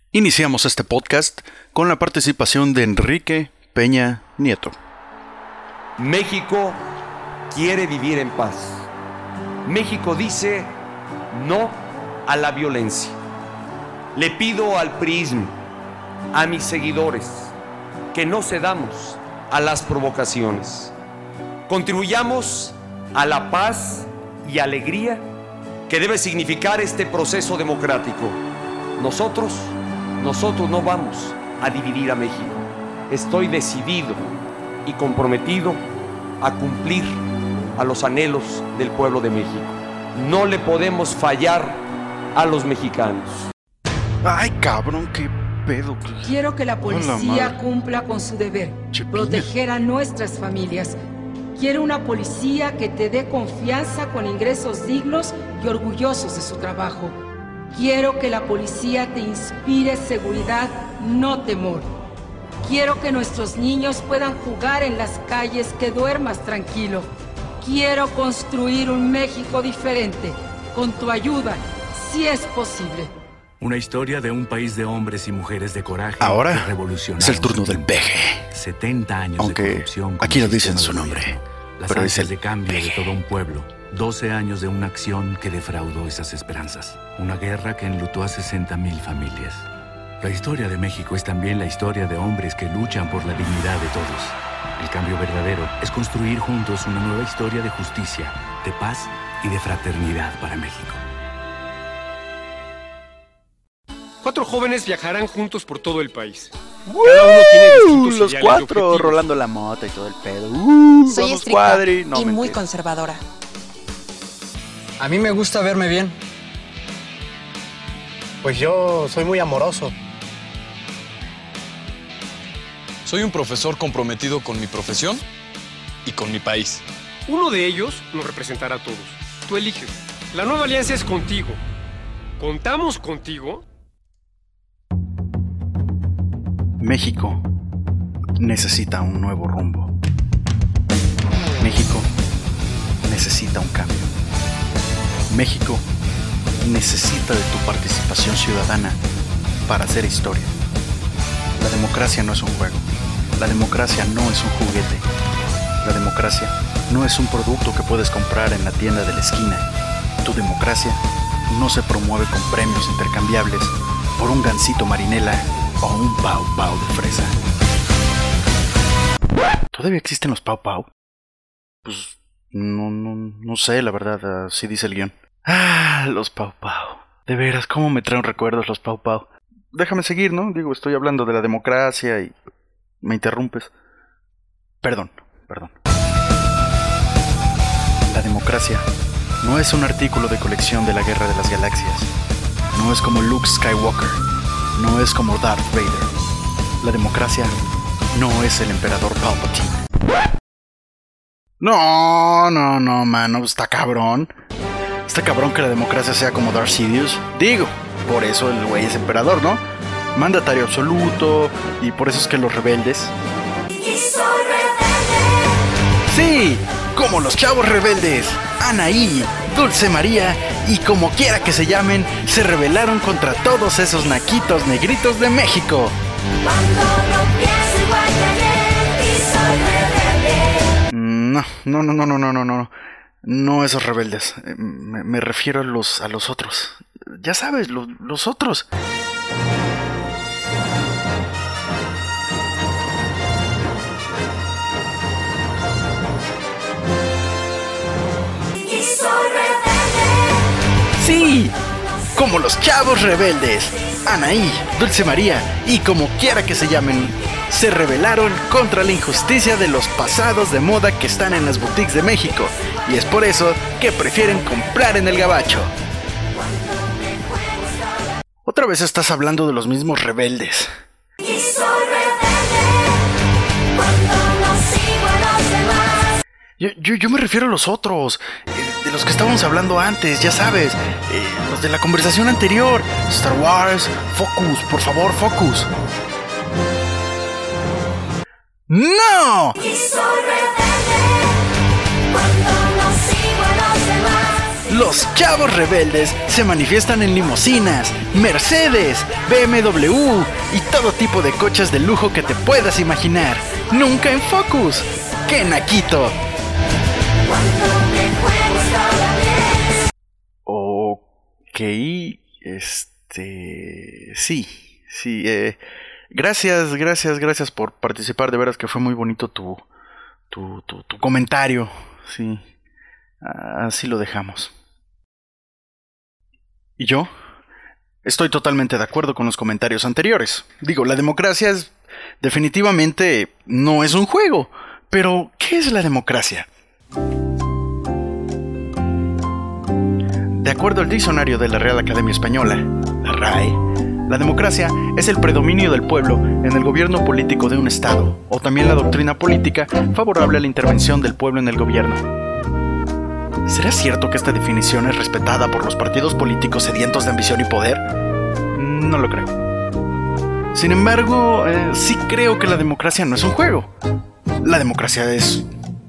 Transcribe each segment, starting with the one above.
Iniciamos este podcast con la participación de Enrique Peña Nieto. México quiere vivir en paz. México dice no a la violencia. Le pido al PRIismo, a mis seguidores, que no cedamos a las provocaciones. Contribuyamos a la paz y alegría que debe significar este proceso democrático. Nosotros no vamos a dividir a México. Estoy decidido y comprometido a cumplir a los anhelos del pueblo de México. No le podemos fallar a los mexicanos. Ay, cabrón, qué pedo. Quiero que la policía cumpla con su deber, proteger a nuestras familias. Quiero una policía que te dé confianza con ingresos dignos y orgullosos de su trabajo. Quiero que la policía te inspire seguridad, no temor. Quiero que nuestros niños puedan jugar en las calles, que duermas tranquilo. Quiero construir un México diferente, con tu ayuda, si es posible. Una historia de un país de hombres y mujeres de coraje. Ahora es el turno del peje. 70 años aunque de corrupción. Aquí no dicen su nombre, las pero es ansias el de cambio peje. de todo un pueblo. 12 años de una acción que defraudó esas esperanzas. Una guerra que enlutó a 60,000 familias. La historia de México es también la historia de hombres que luchan por la dignidad de todos. El cambio verdadero es construir juntos una nueva historia de justicia, de paz y de fraternidad para México. 4 jóvenes viajarán juntos por todo el país. Cada uno tiene distintos Los ideales y 4 objetivos. rolando la mota y todo el pedo. Soy Vamos, estricta cuadri. No, y muy mentira. conservadora. A mí me gusta verme bien. Pues yo soy muy amoroso. Soy un profesor comprometido con mi profesión y con mi país. Uno de ellos nos representará a todos. Tú eliges. La nueva alianza es contigo. ¿Contamos contigo? México necesita un nuevo rumbo. México necesita un cambio. México necesita de tu participación ciudadana para hacer historia. La democracia no es un juego. La democracia no es un juguete. La democracia no es un producto que puedes comprar en la tienda de la esquina. Tu democracia no se promueve con premios intercambiables por un gansito marinela o un pau pau de fresa. ¿Todavía existen los pau pau? Pues no sé, la verdad, así dice el guión. Los pau pau. De veras, ¿cómo me traen recuerdos los pau pau? Déjame seguir, ¿no? Digo, estoy hablando de la democracia y me interrumpes. Perdón. La democracia no es un artículo de colección de la Guerra de las Galaxias. No es como Luke Skywalker. No es como Darth Vader. La democracia no es el emperador Palpatine. No, mano, está cabrón. Está cabrón que la democracia sea como Darth Sidious. Digo, por eso el güey es emperador, ¿no? Mandatario absoluto, y por eso es que los rebeldes... ¡Sí! Como los chavos rebeldes, Anaí, Dulce María y como quiera que se llamen, se rebelaron contra todos esos naquitos negritos de México. No esos rebeldes. Me refiero a los otros. Ya sabes, los otros. ¡Sí! Como los chavos rebeldes, Anaí, Dulce María y como quiera que se llamen, se rebelaron contra la injusticia de los pasados de moda que están en las boutiques de México, y es por eso que prefieren comprar en el gabacho. Otra vez estás hablando de los mismos rebeldes. Yo me refiero a los otros, de los que estábamos hablando antes, ya sabes, los de la conversación anterior. Star Wars, focus, por favor, focus. ¡No! Los chavos rebeldes se manifiestan en limusinas, Mercedes, BMW y todo tipo de coches de lujo que te puedas imaginar. Nunca en Focus. ¡Qué naquito! Ok, sí. Gracias por participar. De veras que fue muy bonito tu comentario. Sí, así lo dejamos. Y yo estoy totalmente de acuerdo con los comentarios anteriores. Digo, la democracia definitivamente no es un juego. Pero, ¿qué es la democracia? De acuerdo al diccionario de la Real Academia Española, la RAE, la democracia es el predominio del pueblo en el gobierno político de un Estado, o también la doctrina política favorable a la intervención del pueblo en el gobierno. ¿Será cierto que esta definición es respetada por los partidos políticos sedientos de ambición y poder? No lo creo. Sin embargo, sí creo que la democracia no es un juego. La democracia es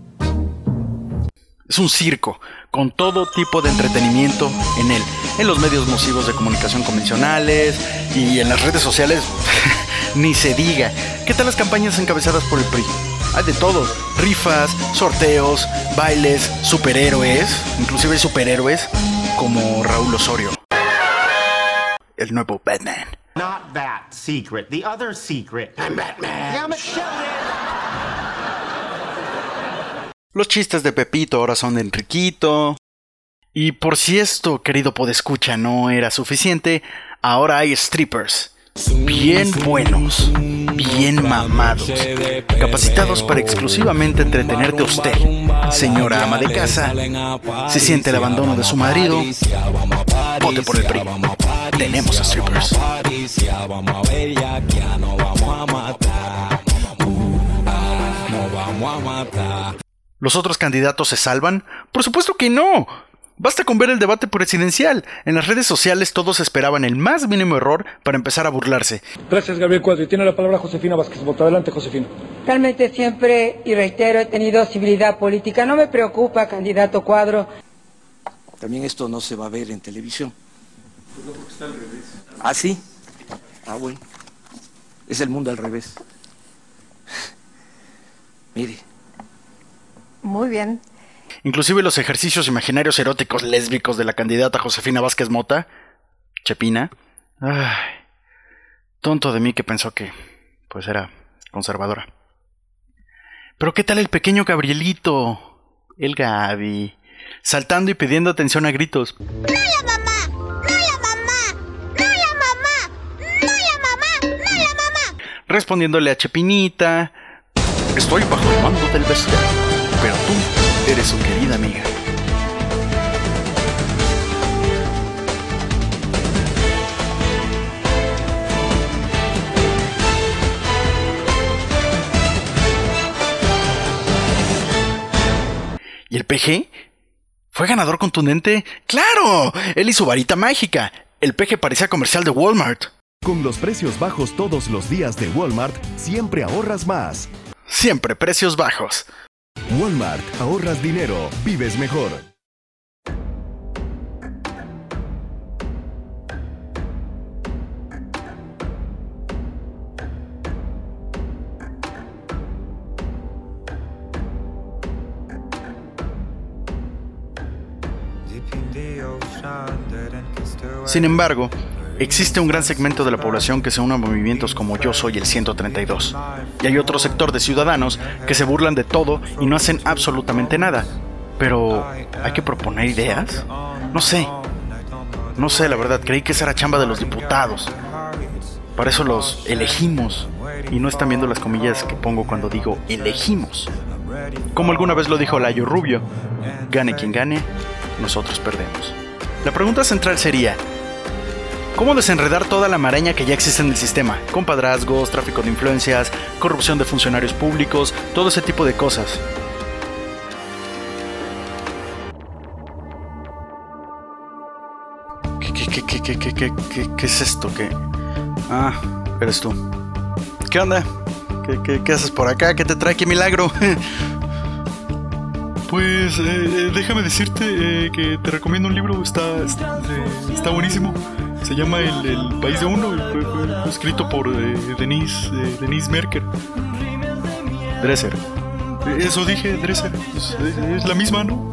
un circo, con todo tipo de entretenimiento en él, en los medios masivos de comunicación convencionales y en las redes sociales, ni se diga. ¿Qué tal las campañas encabezadas por el PRI? Hay de todo, rifas, sorteos, bailes, superhéroes, inclusive superhéroes como Raúl Osorio, el nuevo Batman. Not that secret, the other secret. I'm Batman. Yeah, I'm a sheriff. Los chistes de Pepito ahora son de Enriquito. Y por si esto, querido podescucha, no era suficiente, ahora hay strippers. Bien buenos, bien mamados, capacitados para exclusivamente entretenerte a usted, señora ama de casa. Si siente el abandono de su marido, vote por el PRI. Tenemos strippers. ¿Los otros candidatos se salvan? ¡Por supuesto que no! Basta con ver el debate presidencial. En las redes sociales todos esperaban el más mínimo error para empezar a burlarse. Gracias, Gabriel Cuadro. Y tiene la palabra Josefina Vázquez Mota. Adelante, Josefina. Realmente siempre, y reitero, he tenido civilidad política. No me preocupa, candidato Cuadro. También esto no se va a ver en televisión. Porque está al revés. ¿Ah, sí? Ah, bueno. Es el mundo al revés. Mire. Muy bien. Inclusive los ejercicios imaginarios eróticos lésbicos de la candidata Josefina Vázquez Mota, Chepina. Ay, tonto de mí que pensó que, pues, era conservadora. Pero ¿qué tal el pequeño Gabrielito? El Gabi, saltando y pidiendo atención a gritos. ¡No la mamá! ¡No la mamá! ¡No la mamá! ¡No la mamá! ¡No la mamá! Respondiéndole a Chepinita: estoy bajo el mando del Bester, pero tú eres su querida amiga. ¿Y el PG? ¿Fue ganador contundente? ¡Claro! Él y su varita mágica. El PG parecía comercial de Walmart. Con los precios bajos todos los días de Walmart, siempre ahorras más. Siempre precios bajos. Walmart, ahorras dinero, vives mejor. Sin embargo, existe un gran segmento de la población que se une a movimientos como Yo Soy el 132. Y hay otro sector de ciudadanos que se burlan de todo y no hacen absolutamente nada. Pero, ¿hay que proponer ideas? No sé, la verdad, creí que esa era chamba de los diputados. Para eso los elegimos. Y no están viendo las comillas que pongo cuando digo elegimos. Como alguna vez lo dijo Layo Rubio: gane quien gane, nosotros perdemos. La pregunta central sería: ¿cómo desenredar toda la maraña que ya existe en el sistema? Compadrazgos, tráfico de influencias, corrupción de funcionarios públicos, todo ese tipo de cosas. ¿Qué es esto? ¿Qué? Ah, eres tú. ¿Qué onda? ¿Qué haces por acá? ¿Qué te trae? ¡Qué milagro! Pues déjame decirte que te recomiendo un libro, está buenísimo. Se llama El País de Uno y fue escrito por Denise Merker. Dresser. Eso dije, Dresser. Es la misma, ¿no?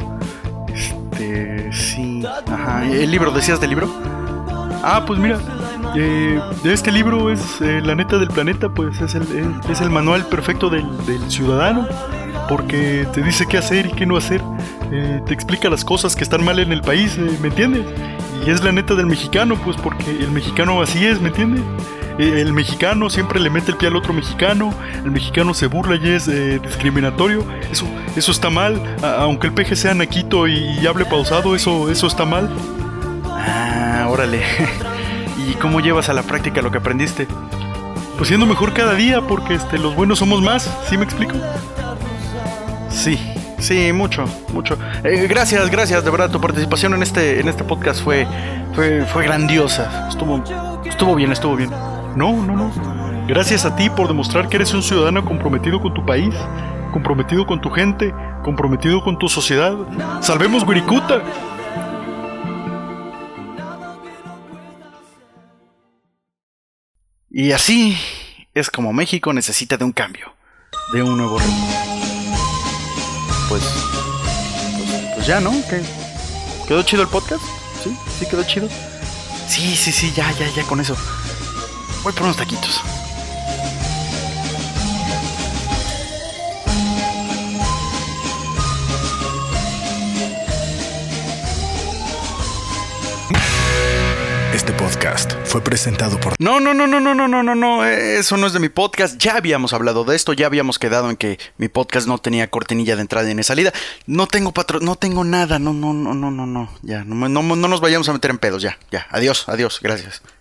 Sí. Ajá. ¿El libro? ¿Decías del libro? Ah, pues mira. Este libro es La neta del planeta, pues es el manual perfecto del ciudadano. Porque te dice qué hacer y qué no hacer. Te explica las cosas que están mal en el país, ¿me entiendes? Y es la neta del mexicano, pues porque el mexicano así es, ¿me entiendes? El mexicano siempre le mete el pie al otro mexicano. El mexicano se burla y es discriminatorio. Eso está mal. Aunque el peje sea naquito y hable pausado, eso está mal. Ah, órale. ¿Y cómo llevas a la práctica lo que aprendiste? Pues siendo mejor cada día, porque los buenos somos más, ¿sí me explico? Sí, mucho. Gracias, de verdad, tu participación en este podcast fue grandiosa. Estuvo bien. No. Gracias a ti por demostrar que eres un ciudadano comprometido con tu país, comprometido con tu gente, comprometido con tu sociedad. ¡Salvemos Wirikuta! Y así es como México necesita de un cambio, de un nuevo ritmo. Pues ya, ¿no? ¿Qué? ¿Quedó chido el podcast? ¿Sí quedó chido? Sí, ya con eso. Voy por unos taquitos. Este podcast fue presentado por... No, eso no es de mi podcast. Ya habíamos hablado de esto, ya habíamos quedado en que mi podcast no tenía cortinilla de entrada y de salida. No tengo no tengo nada, no. Ya, no nos vayamos a meter en pedos, ya. Adiós, gracias.